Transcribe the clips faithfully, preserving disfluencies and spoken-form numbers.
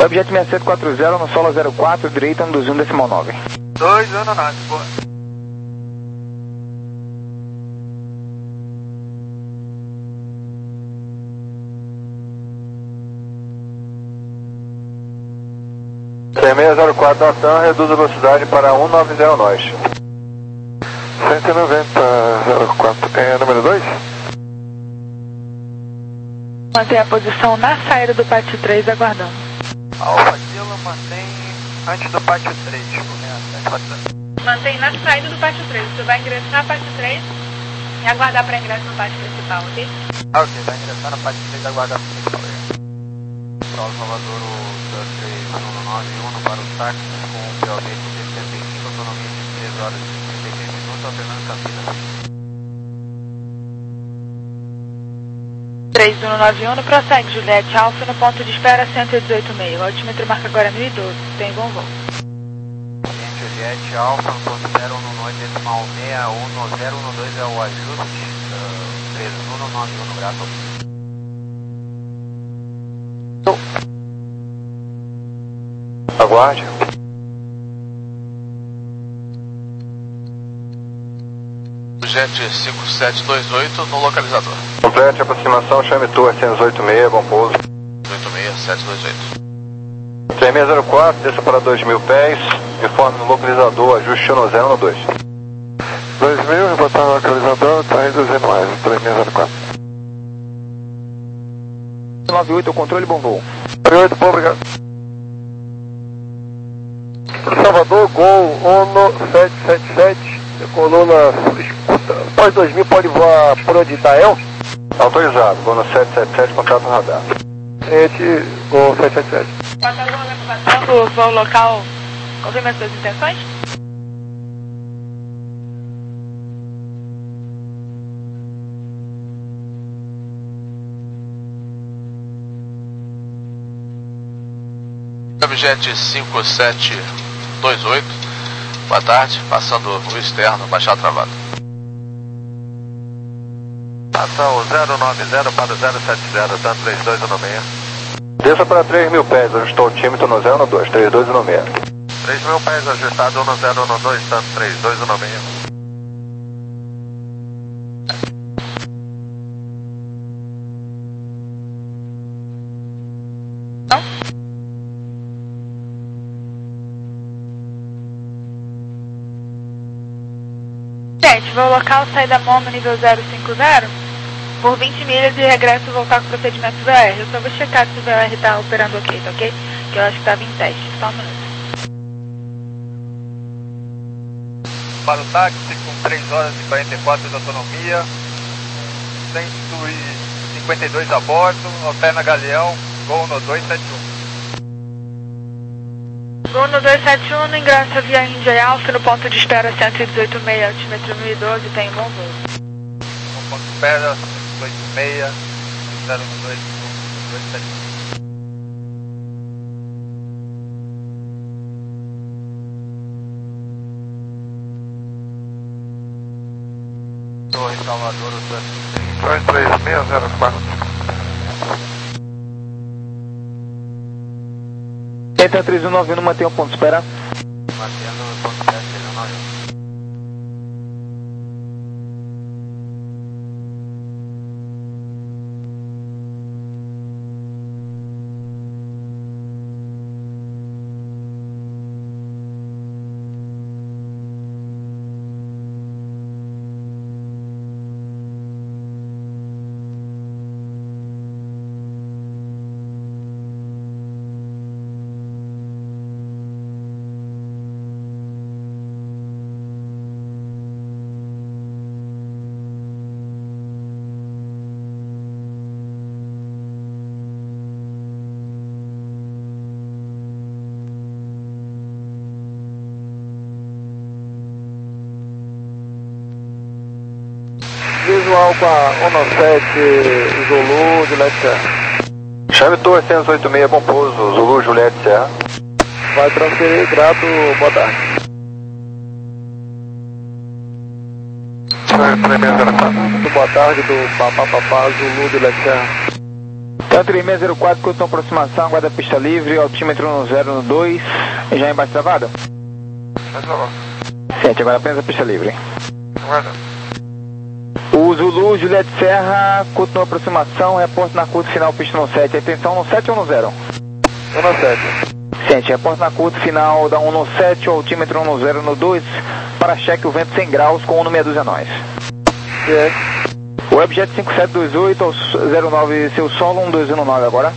Objeto seis sete quatro zero no solo zero quatro, direita no dois um decimal nove. dois um nove, boa. seis seis zero quatro Natan, reduz a velocidade para cento e noventa nós. cento e noventa zero quatro, é número dois? Mantém a posição na saída do pátio três, aguardando. Alfa Kilo mantém antes do pátio três, correto? Mantém na saída do pátio três. Você vai ingressar no pátio três e aguardar para ingresso no pátio principal, ok? Ah, ok, vai ingressar no pátio três e aguardar para o principal. Para o Salvador, o três um nove um para o táxi com o P O V de sessenta e cinco, autonomia de três horas e trinta e seis minutos, alternando Campinas. três um nove um, prossegue Juliette Alfa no ponto de espera cento e dezoito e meio. O altímetro marca agora mil e doze. Tem bom voo. Juliette Alfa no ponto de espera um nove decimal seis um zero um dois é o ajuste. Uh, três um nove um no grato. Aguarde. Jet cinco sete dois oito no localizador. Complete a aproximação, chame Tour setecentos e oitenta e seis, bom pouso. oito seis sete dois oito. seis seis zero quatro, desça para dois mil pés, informe no localizador, ajuste no zero um dois. dois mil, reportar no localizador, está reduzindo mais, três seis zero quatro. nove oito, controle, bom voo. nove oito, bom, obrigado. Salvador, Gol, ONO sete sete sete, coluna escuta, após dois mil pode voar por onde está, El? Autorizado, ONO sete sete sete, contato no radar. Ente, Gol sete sete sete. Passando o voo local, confirma as suas intenções? Jet cinco sete dois oito, boa tarde, passando o externo, baixar travado. Passa o zero nove zero para o zero sete zero, tanto três dois um seis. Desça para três mil pés, ajustou o tímetro no zero um dois, três dois um seis. três mil pés ajustado no zero um dois, tanto três dois um seis. Gente, voo local, saída MOMA nível zero cinco zero, por vinte milhas e regresso voltar com o procedimento V R. Eu só vou checar se o V R está operando ok, tá ok? Que eu acho que estava em teste, só um minuto. Para o táxi com três horas e quarenta e quatro de autonomia, cento e cinquenta e dois a bordo, alterna Galeão, Gol no dois sete um. Gol no dois sete um, ingressa via Índia Alfa no ponto de espera cento e dezoito e meio, altímetro mil e doze, tem um bom voo. No ponto de espera cento e dezoito e meio, zero um dois, dois sete um. Torre Salvador, dois três seis zero quatro. Delta três um nove um, mantém o ponto de espera. Mantendo o ponto de espera três um nove um. Visual com a ONO sete, Zulu, Juliette Serra. Chame Torre setecentos e oitenta e seis, bom pouso, Zulu, Juliette Serra. Vai transferir, grato, boa tarde. três seis zero quatro. Boa tarde, do Papá Papá, Zulu, Juliette Serra. Então três seis zero quatro, curta aproximação, guarda pista livre, altímetro no zero no dois, já embaixo travado? Vai travar. Sente, agora apenas a pista livre. Guarda. O Zulu, Juliette Serra, curta no aproximação, reporte na curta final pista no sete, atenção no sete ou no zero? um no sete. Sente, reporte na curta final da um no sete, altímetro no zero no dois, para cheque o vento cem graus com um no meia dúzia nós. Cheque. Webjet cinco sete dois oito ao zero nove, seu solo um dois um nove agora.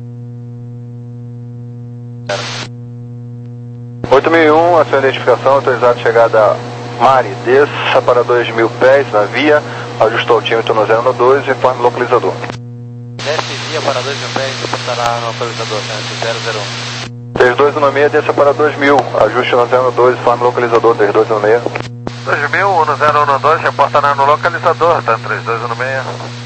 oito mil e um, a sua identificação, autorizado chegada Mari, desça para dois mil pés na via, ajustou o altímetro no zero no dois, informe localizador. Desce via para dois mil pés, reportará no localizador, zero zero um. três dois um seis, desça para dois mil, ajuste no zero no dois, informe localizador, três dois um seis. dois mil, um zero um dois, reportará no localizador, tá, três dois um seis.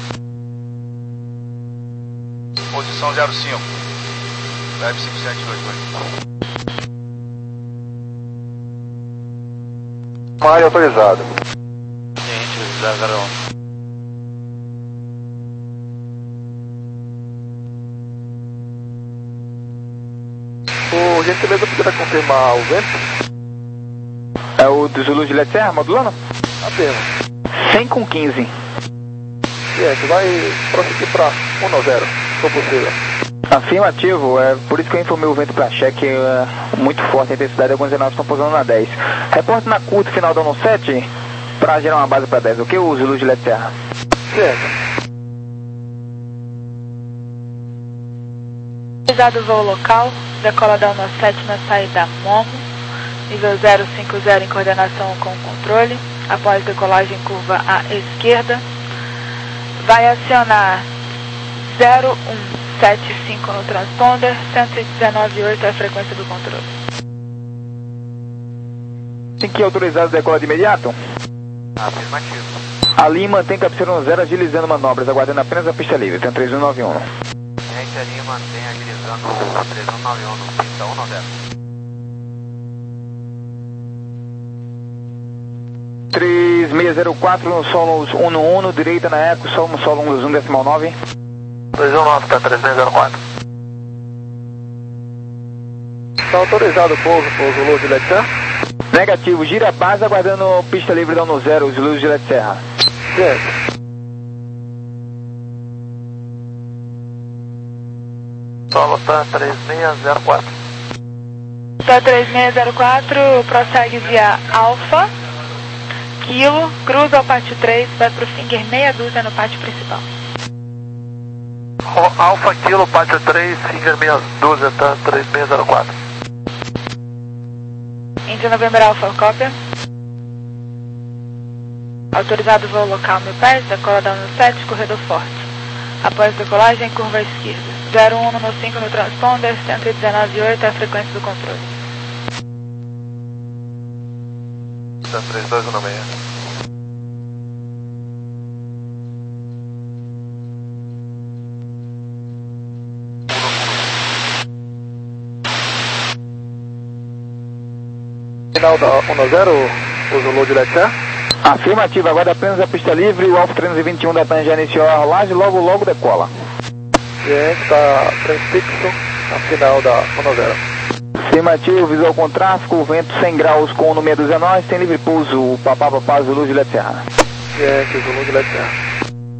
Posição zero cinco. Web cinco sete dois dois. Mari autorizado. Gente, zero zero um. Por gentileza, poderá confirmar o vento? É o do Zulu Juliette Serra, modulando? Apenas. cem com quinze. Gente, vai prosseguir para um no zero, se for possível. Afirmativo, é por isso que eu informei o vento para cheque, é muito forte a intensidade, alguns aeronaves estão pousando na dez. Reporte na curta final da um sete, para gerar uma base para dez, ok? O Zulu Juliette Serra. Certo. Realizado o voo local, decola da um sete na saída Momo, nível zero cinco zero em coordenação com o controle, após decolagem curva à esquerda, vai acionar zero um sete cinco no transponder, cento e dezenove vírgula oito é a frequência do controle. Tem que autorizado decolar de imediato? Afirmativo. Ali mantém cabeceira no zero, agilizando manobras, aguardando apenas a pista livre, tem três um nove um. Gente, ali mantém agilizando o três um nove um no pista um no zero. três seis zero quatro no solo um no um, no direita na eco, solo, solo um um decimal nove. dois um nove, tá, três seis zero quatro. Está autorizado o pouso, pouso Zulu Juliette Serra? Negativo, gira a base, aguardando pista livre da um no zero, Zulu Juliette Serra. Certo. Solo tá três seis zero quatro. Tá três seis zero quatro, prossegue via Alfa, Kilo, cruza ao pátio três, vai pro Finger meia dúzia no pátio principal. Alfa Kilo, pátio três, Finger meia dúzia, tá, três seis zero quatro. Índia November Alfa, cópia. Autorizado voo local mil pés, decola da um sete, corredor forte. Após decolagem, curva à esquerda. zero um no cinco no transponder, cento e dezenove vírgula oito é a frequência do controle. Tá, três dois um seis. Final da um no zero, o Zulu Juliette Serra? Afirmativo, agora apenas a pista livre, o Alfa trezentos e vinte e um da TAM já iniciou a rolagem, logo logo decola. Gente, está transfixo na final da um no zero. Afirmativo, visual com tráfego, vento cem graus com o número dezenove, tem livre pouso, o Papá Papá Zulu Juliette Serra. Gente, Zulu Juliette Serra.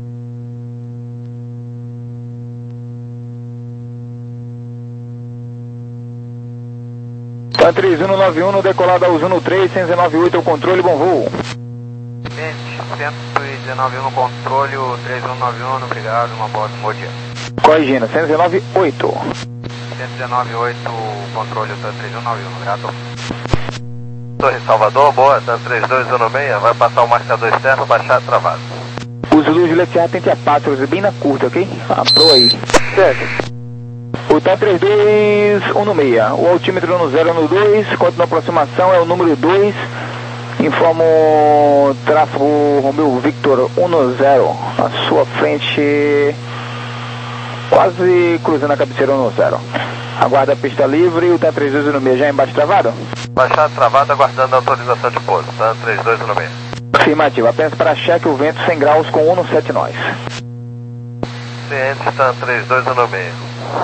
Tá três um nove um no decolado ao Zuno três, cento e dezenove vírgula oito é o controle, bom voo. Gente, cento e dezenove no controle, o três um nove um, obrigado, uma boa dia. Corrigindo, cento e dezenove vírgula oito. cento e dezenove vírgula oito, controle, tá, três um nove um, obrigado. Torre Salvador, boa, tá três dois um seis, vai passar o marcador externo, baixar travado. O Zulu Juliette Serra tente a Patrus, bem na curta, ok? Ah, pro aí. Certo. O T A três dois um no seis, o altímetro no zero no dois, quanto na aproximação é o número dois, informo tráfego Romeo Victor um no zero, à sua frente, quase cruzando a cabeceira um no zero. Aguarda a pista livre, o T A três dois um seis já embaixo travado? Baixar travado, aguardando a autorização de pouso, tá, três dois um seis. Afirmativo, apenas para cheque o vento cem graus com um no sete nós. ciente, está três dois um seis.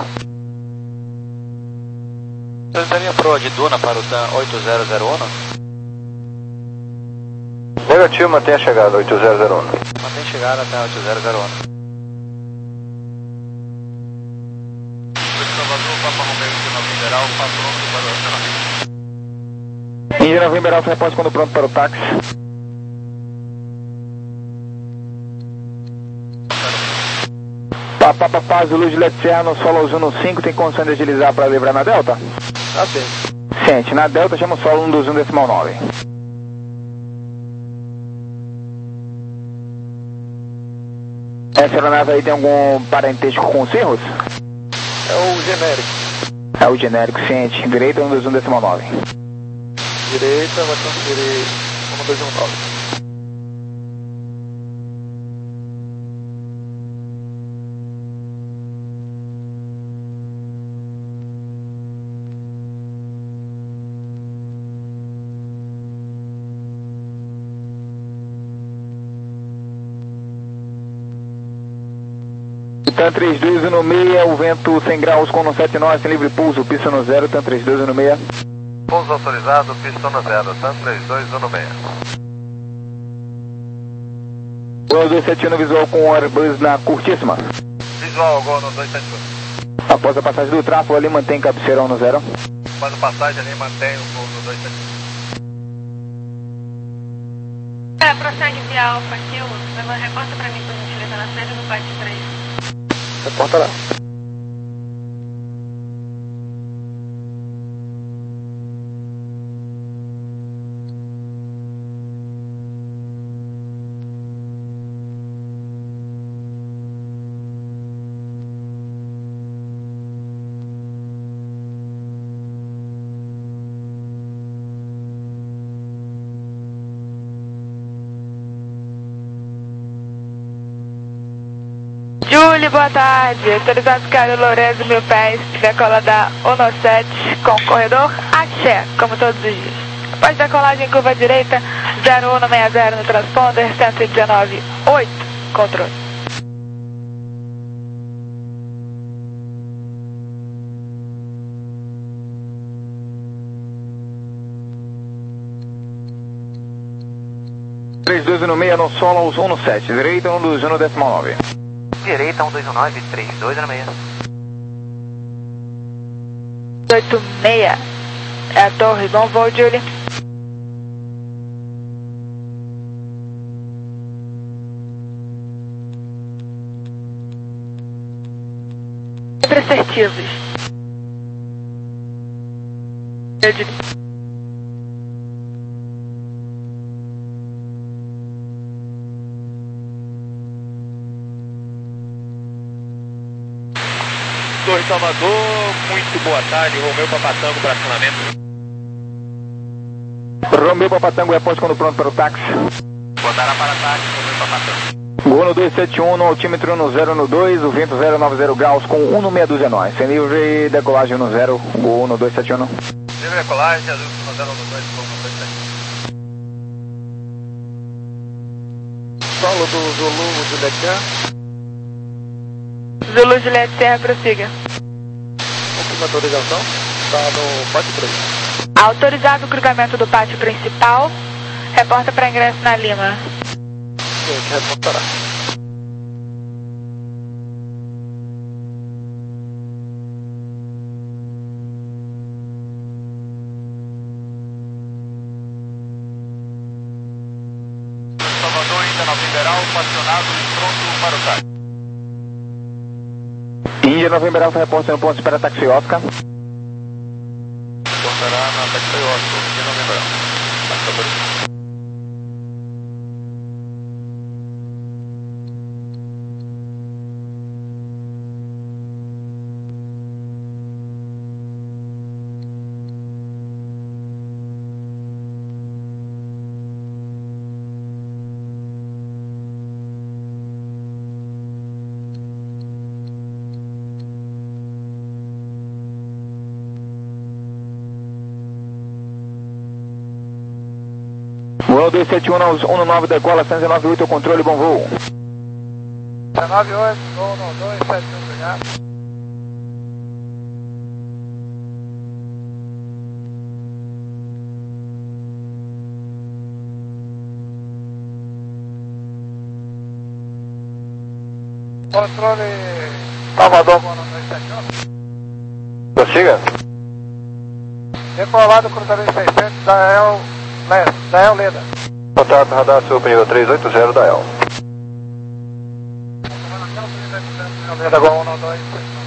Solicitaria proa de Duna para o TAM oito zero zero um? Negativo, mantém a chegada oito zero zero um. Mantém chegada até oito zero zero um. Salvador, Papa Romeo, Nova Mineral, está pronto para o acionamento. Índia Nova Mineral, repórter quando pronto para o táxi. Papá, papá, Zulu Juliette Serra no solo Zuno cinco, tem condição de agilizar para livrar na Delta? Tá bem. Ciente, na Delta chama o solo um dois um decimal nove. Essa aeronave aí tem algum parentesco com os Cerros? É o genérico. É o genérico, ciente. Direita um dois um decimal nove. Direita, vai transferir um dois um nove. TAM três dois um seis, o vento cem graus com no sete nove, sem livre pulso, pista no zero, TAM três dois um seis. Pouso autorizado, pista no zero, TAM três dois um seis. Gol dois sete um visual com Airbus na curtíssima. Visual, gol no dois sete um. Após a passagem do tráfego ali, mantém cabeceirão no zero. Após a passagem ali, mantém o gol no dois sete um. É, prossegue via Alfa aqui, agora reporta pra mim, por gentileza, na sede do Pátio três. Reporta lá. Julie, boa tarde. Autorizado Carlos Lourenço, mil pés, decola da ONO sete com corredor Axé, como todos os dias. Após decolagem, curva direita, zero um seis zero no transponder, cento e dezenove, oito, controle. três dois um seis no solo aos um sete, direita um dois um decimal nove. Direita um dois um nove, três dois um seis. oito seis, é a torre, bom voo, Julie. Sempre assertivos. Eu digo. Torre Salvador, muito boa tarde, Romeu Papatango para acionamento. Romeu Papatango, repórter quando pronto para o táxi. Botará para táxi, Romeu Papatango. Gol no dois sete um, no altímetro no zero no dois, o vento zero nove zero graus com um no meia dúzia nós. Sem livre decolagem no zero, gol no dois sete um. Livre decolagem, azul no zero no dois, gol no dois sete um. Solo do Zulu, Juliette Serra. Zulu Juliette Serra, prossiga. Última autorização, está no pátio três. Autorizado o cruzamento do pátio principal, reporta para ingresso na Lima. Gente, reportará. Salvador, Índia Nova Mineral, estacionado e pronto para o táxi. Índia Nova Mineral, repórter no ponto de espera táxi Oscar. Reportará na táxi Oscar, Índia Nova Mineral. Táxi autorizado. Gol dois sete um, um nove decola, cento e noventa e oito, controle, bom voo. nove oito, Gol um dois, sete um, obrigado. Controle Salvador, Gol um dois, sete um. Prossiga. Decolado, cruzamento seiscentos, Dael, Dael Leda. Contato radar sul nível trezentos e oitenta Dael. Leda, Gol um dois.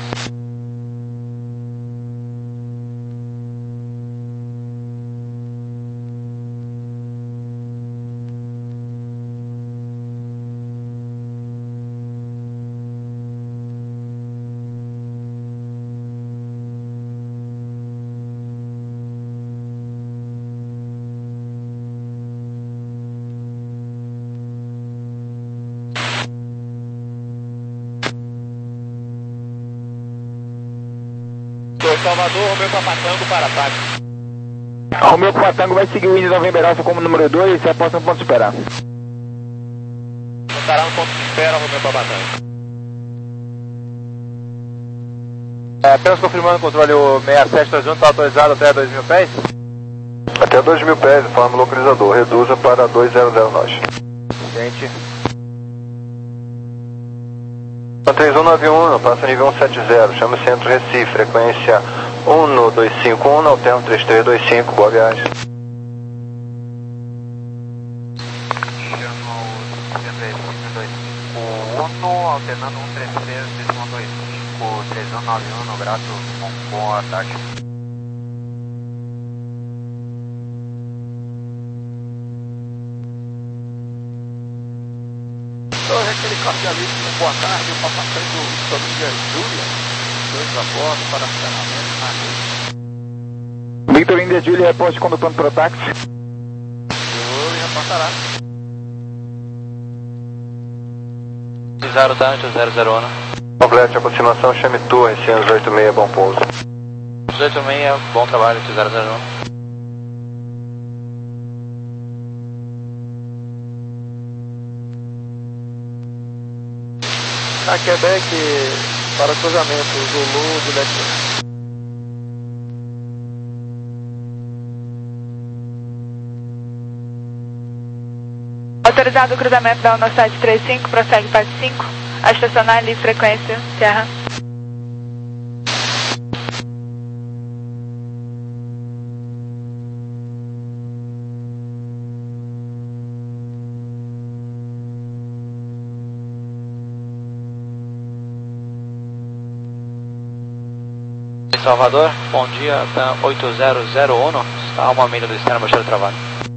Salvador, Romeu Papatango para ataque. Romeu Papatango vai seguir o Indy November Alpha como número dois e aposta no ponto de espera. Estará no ponto de espera, Romeu Papatango. É, apenas confirmando o controle, o seis sete dois um está autorizado até dois mil pés? Até dois mil pés, informe o localizador. Reduza para dois zero zero nós. Gente. três um nove um, passa nível cento e setenta, chama o centro Recife, frequência um dois cinco um, alterno três três dois cinco, boa viagem. Chama o centro Recife dois cinco um, alternando um três três dois cinco, três um nove um, no grato, com bom ataque. Aquele cardialista, boa tarde, o Papatango Família Júlia, dois a bordo para acionamento na rede. Victor India Julia, reposte condutando para o táxi. Júlia, reportará. zero tanto, zero zero um. Complete a aproximação, chame torre, Cianos oito seis, bom pouso. oito seis, bom trabalho, zero zero um. A Quebec para cruzamento, Zulu, direto. Autorizado o cruzamento da Uno sete três cinco, prossegue para cinco, a estacionar ali, frequência, Serra. Salvador, bom dia, oito zero zero um, está a uma milha do externo, baixo de trabalho.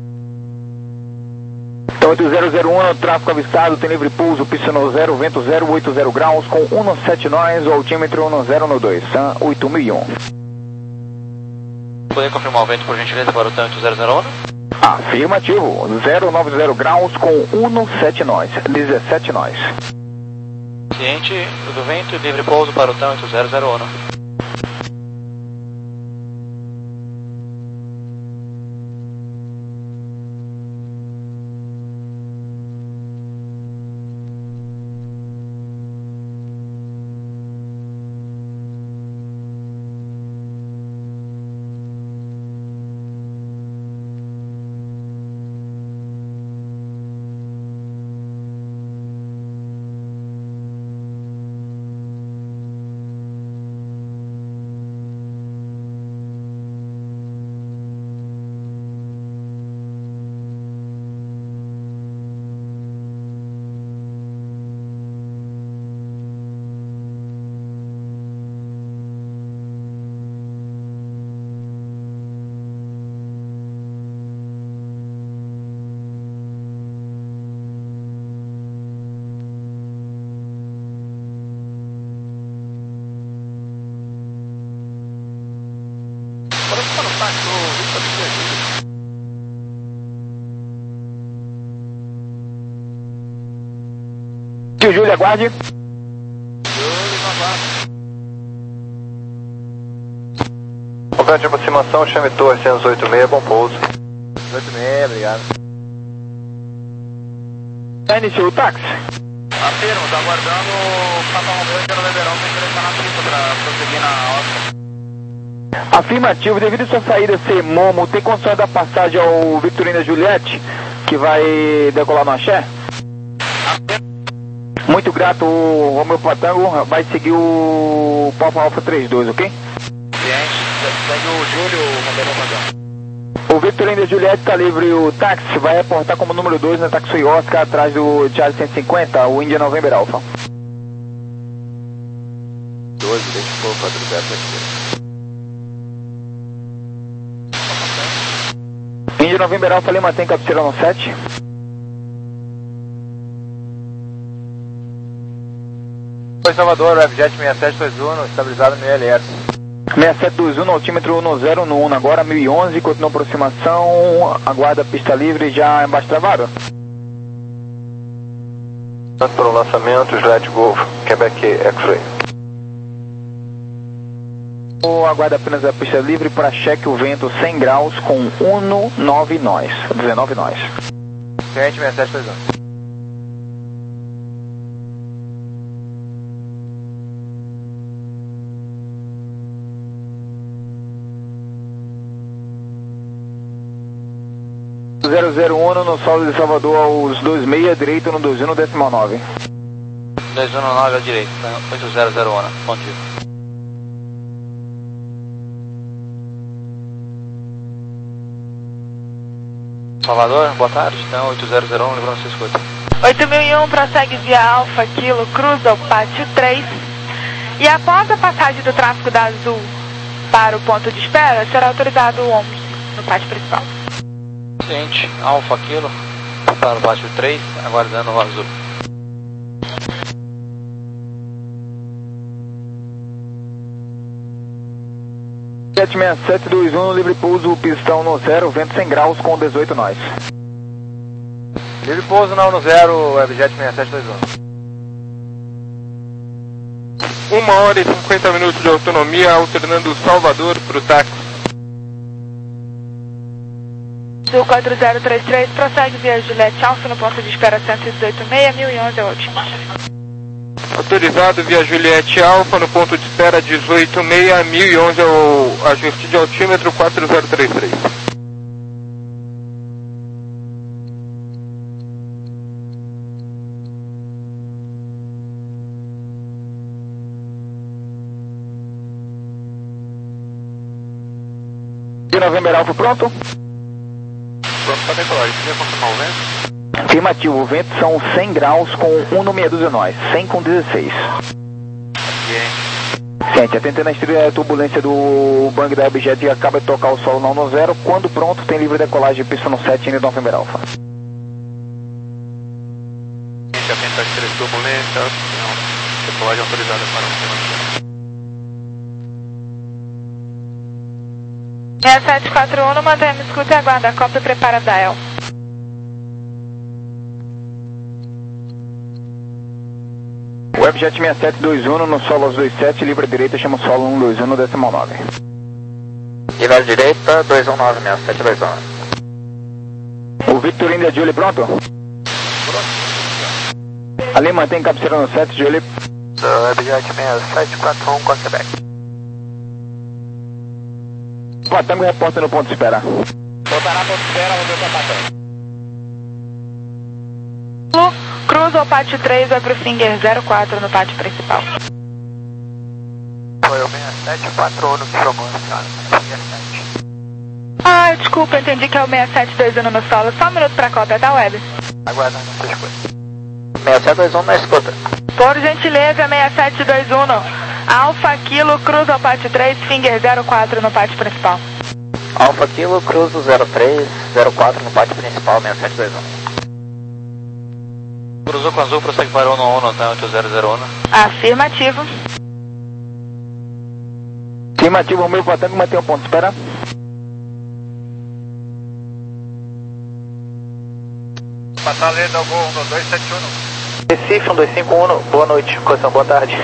Então oito zero zero um, tráfego avistado, tem livre pouso, pista no zero, vento zero, oitenta graus, com um sete nós, o altímetro um zero um dois, oito mil e um. Poder confirmar o vento, por gentileza, para o tanto zero zero um? Afirmativo, zero nove zero graus, com um sete nós, dezessete nós. Ciente do vento, livre pouso para o tanto zero zero um. Tio Júlio, aguarde. Complete de aproximação, chame torre, Cianos oito seis, bom pouso. oito seis, obrigado. Já iniciou o táxi? Afirmo, tá aguardando o Papa Romeu e November Alpha ingressar na pista para prosseguir na Oscar. Afirmativo, devido a sua saída ser Momo, tem condições da passagem ao Victorina Juliette, que vai decolar no Axé? Muito grato, o Romeu Patango vai seguir o Papa Alpha trinta e dois, ok? Segue o Júlio, o Romeu Patango. O Victorina Juliette está livre, o táxi vai reportar como número dois na Taxi Oscar, atrás do Charlie cento e cinquenta, o India November Alpha. doze, deixa eu pôr o quatro zero aqui. India November Alpha, Lima tem cabeceira no sete. Oi Salvador, Webjet sessenta e sete dois um, estabilizado no I L S. sessenta e sete dois um, altímetro no zero no um, agora mil e onze, continua aproximação, aguarda a pista livre, já embaixo travado. Tanto para o lançamento, Sled Golf, Quebec X-Ray. Aguarda apenas a pista livre para cheque o vento cem graus com um nove nós, dezenove nós. Cliente sessenta e sete dois um. zero zero um no solo de Salvador aos dois seis, direito no dois um no decimal nove. dois um nove à direita, oito zero zero um, bom dia. Salvador, boa tarde, então oito zero zero um, lembrando que você escuta. oito mil e um prossegue via Alfa Kilo, cruza o pátio três. E após a passagem do tráfego da Azul para o ponto de espera, será autorizado o ônibus no pátio principal. Cliente, Alfa Kilo, para o pátio três, aguardando o Azul. sete seis sete dois um, livre pouso, pistão no zero, vento cem graus com dezoito nós. Livre pouso não no zero, Webjet sessenta e sete dois um. Uma hora e cinquenta minutos de autonomia, alternando Salvador para o táxi. Sul quatro zero três três, prossegue via Juliette Alfa no ponto de espera cento e dezoito seis, mil e onze é o último. Autorizado via Juliette Alfa no ponto de espera dezoito seis, mil e onze é o ajuste de altímetro quatro zero três três. De November Alpha pronto? Pronto para decolar, queria confirmar o vento? Afirmativo, o vento são cem graus com um no meia dúzia nós, cem com dezesseis. Sente, atentando a estrela turbulência do bang da Webjet e acaba de tocar o solo não no zero. Quando pronto, tem livre decolagem de pista no sete de November Alpha. Atenta a estrela turbulência, não, decolagem autorizada para o sessenta e sete quatro um, mantém-me escuta e aguarda a cópia e prepara da El. Webjet sessenta e sete dois um no solo aos dois sete, livre direita, chama o solo um dois um no decimal nove. Livre direita, dois um nove, sessenta e sete dois um. O Victor India Julie pronto? Ali mantém cabeceira no sete, Julie. Webjet sessenta e sete quatro um com Quebec. Patango reporta no ponto de espera. Voltará ponto de espera, vou ver o Patango. Cruza o pátio três, vai pro Finger zero quatro no pátio principal. Foi o sessenta e sete quatro um que chamou, cara. sessenta e sete. Ah, desculpa, entendi que é o sessenta e sete dois um no solo. Só um minuto pra cópia, tá, Web? Aguardando essa escuta. sessenta e sete dois um na escuta. Por gentileza, sessenta e sete dois um no Alfa Kilo, cruza o pátio três, Finger zero quatro no pátio principal. Alfa Kilo, cruzo zero três zero quatro no pátio principal, sessenta e sete dois um. Cruzou com Azul, prossegue para o um no tá, oito zero zero um. Afirmativo. Afirmativo, o meu Patango mantém o ponto de espera. Batalha da Gol um dois sete um. Recife um dois cinco um, boa noite, Coração, boa tarde.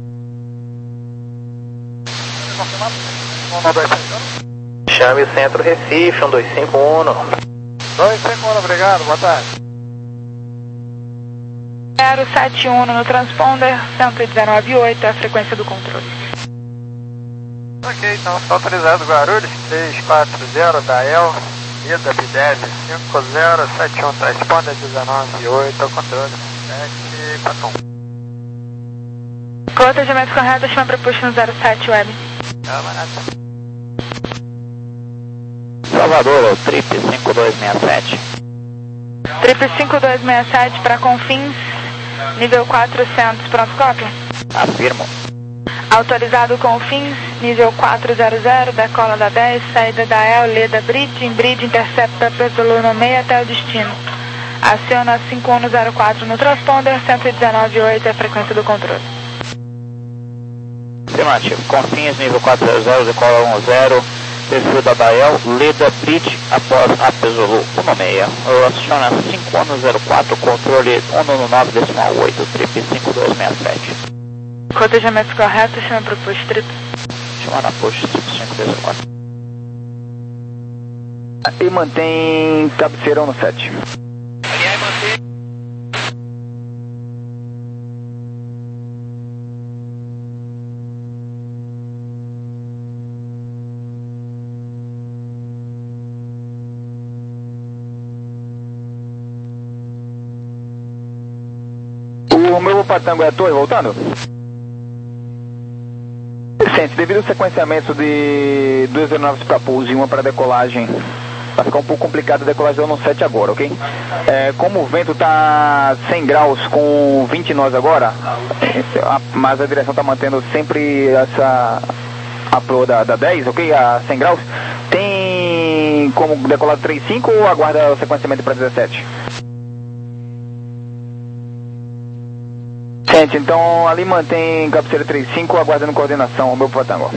um dois sete um. Chame o centro Recife, um dois cinco um. dois cinco um, obrigado, boa tarde. zero sete um no transponder, cento e dezenove vírgula oito é a frequência do controle. Ok, então está autorizado Guarulhos, três quatro zero da E L, Ida B dez cinco zero sete um, transponder dezenove vírgula oito, ao controle, sete quatro um. Cotejamento correto, chama proposto no zero sete web. Camarada. Salvador, Trip cinco dois seis sete. Trip cinco dois seis sete para Confins, nível quatrocentos, pronto, cópia? Afirmo. Autorizado Confins, nível quatrocentos, decola da dez, saída da E L, Leda Bridge, em Bridge, intercepta Petrolino no meio até o destino. Aciona cinco um zero quatro no transponder, cento e dezenove vírgula oito é a frequência do controle. Afirmativo. Confins, nível quatrocentos, decola um zero, perfil da Dael, Leda Bridge, após a Pesolu um seis. Aciona cinco um zero quatro, controle um nove decimal oito, Trip cinco dois seis sete. Cotejamento correto, chama proposto Trip. Chama na post Trip cinco dois zero quatro. E mantém cabeceira no sete. Aliás, mantém. O meu Patango é a torre voltando? Sente, devido ao sequenciamento de duas aeronaves para pouso e uma para decolagem, vai ficar um pouco complicado a decolagem no sete agora, ok? É, como o vento está cem graus com vinte nós agora, mas a direção está mantendo sempre essa a proa da, da dez, ok? A cem graus, tem como decolar três cinco ou aguarda o sequenciamento para dezessete? Gente, então ali mantém cabeceira três cinco, aguardando coordenação, o meu Patango.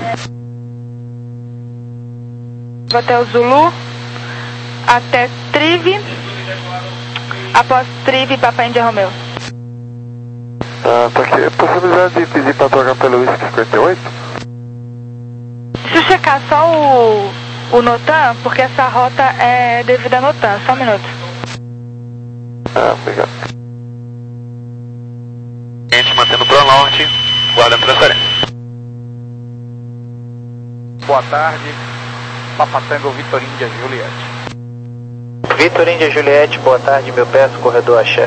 Hotel Zulu, até Trive, após Trive, Papa Índia Romeu. Ah, tá aqui. É possibilidade de pedir para trocar pelo Whisky cinquenta e oito? Deixa eu checar só o, o Notan, porque essa rota é devida a Notan, só um minuto. Ah, obrigado. Gente mantendo pro norte, guarda transferência. Boa tarde, Papatango Vitor Índia Juliette. Vitor Índia Juliette, boa tarde, meu peço, corredor Axé.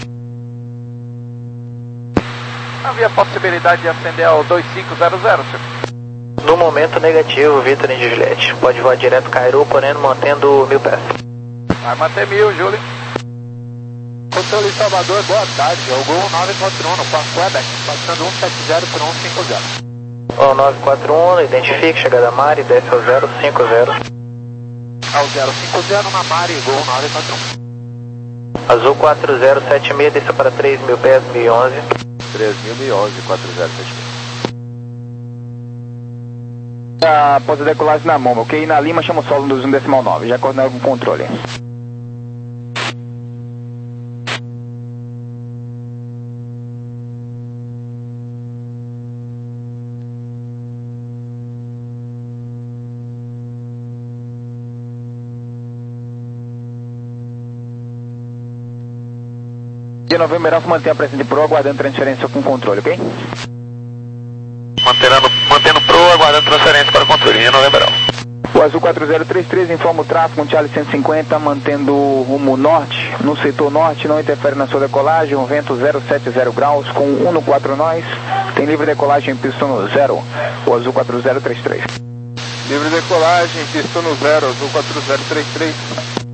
Havia possibilidade de acender ao dois cinco zero zero, senhor? No momento negativo, Vitor Índia Juliette. Pode voar direto Cairu, porém mantendo mil pés. Vai manter mil, Júlio. Controle Salvador, boa tarde. É o Gol nove quatro um no Parque Quebec, passando um sete zero por um cinco zero. Ó, nove quatro um, identifique, chegada a Mari, desce ao zero cinco zero. Ao zero cinco zero na Mari, Gol nove quatro um. Azul quatro zero sete seis, desça para três mil pés, mil e onze. três mil e onze, quatro zero sete seis. Após a decolagem na mão, ok? Na Lima chama o solo do um decimal nove, já coordenado com o controle. De Novembro Alfa mantém a presença de Pro, aguardando transferência com controle, ok? Mantendo, mantendo pro, aguardando transferência para o controle, linha Novembro Alfa. O Azul quatro zero três três informa o tráfego, um Charlie cento e cinquenta, mantendo rumo norte, no setor norte, não interfere na sua decolagem, um vento zero sete zero graus, com um no quatro nós, tem livre decolagem em pistono zero, o Azul quatro zero três três. Livre decolagem, pistono zero, Azul quatro zero três três.